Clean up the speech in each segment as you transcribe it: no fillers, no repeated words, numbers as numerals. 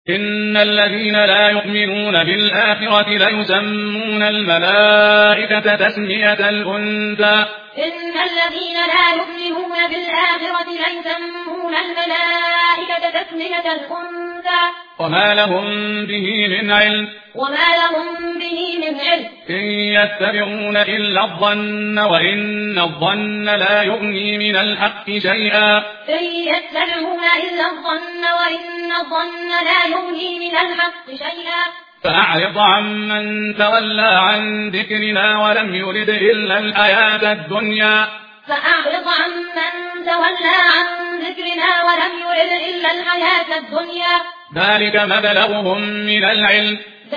إن الذين لا يؤمنون بالآخرة ليسمون الملائكة تسمية الأنثى. إن الذين لا يؤمنون بالآخرة ليسمون الملائكة تسمية الأنثى. وما لهم به من علم. إن يتبعون إلا الظن وإن الظن لا يغني من الحق شيئا. إن يتبعون إلا الظن وإن الظن لا يغني من الحق شيئا. فأعرض عمن تولى عن ذكرنا ولم يرد إلا الحياة الدنيا. فأعرض عمن تولى عن ذكرنا ولم يرد إلا الحياة الدنيا. ذلك مبلغهم من العلم.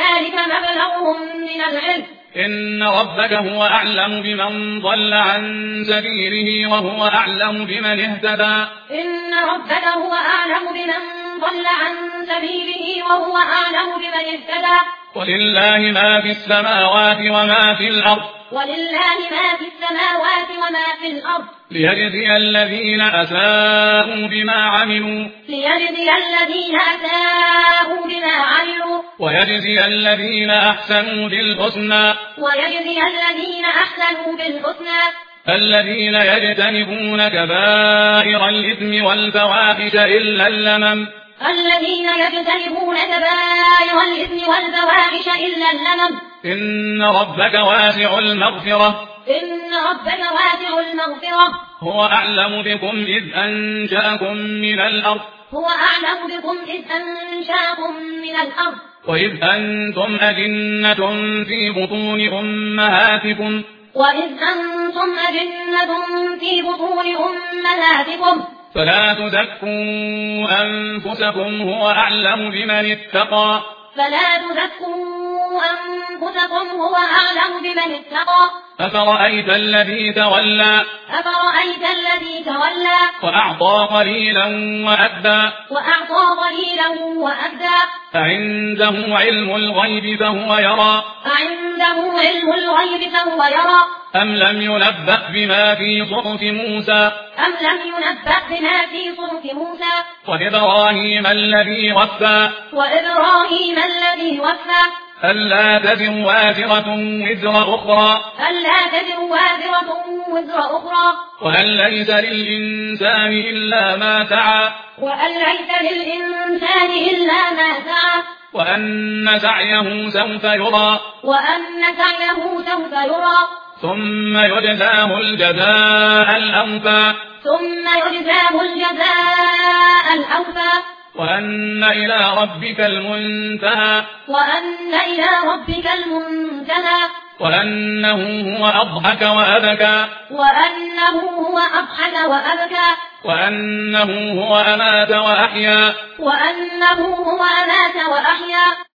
إن ربك هو أعلم بمن ضل عن سبيله وهو أعلم بمن اهتدى. إن ربك هو أعلم بمن ضل عن سبيله وهو أعلم بمن اهتدى. ولله ما في السماوات وما في الأرض. ليجزي الذين أساءوا بما عملوا. ويجزي الذين أحسنوا بالحسنى. الذين يجتنبون كبائر الإثم والفواحش إلا اللمم. إن ربك واسع المغفرة. هو أعلم بكم إذ أنشأكم من الأرض. وإذ أنتم أجنة في بطون أمهاتكم. فلا تزكوا أنفسكم هو أعلم بمن اتقى. أفرأيت الذي تولى. وأعطى قليلا وأكدى. أعنده علم الغيب فهو يرى. أم لم ينبأ بما في صحف موسى. وإبراهيم الذي وفى. ألا تزر وازرة وزر أخرى. وأن ليس للإنسان إلا ما سعى. وأن سعيه سوف يرى. ثم يجزاه الجزاء الأوفى. وأن إلى ربك المنتهى. وأنه هو أضحك وأبكى. وأنه هو أمات وأحيا.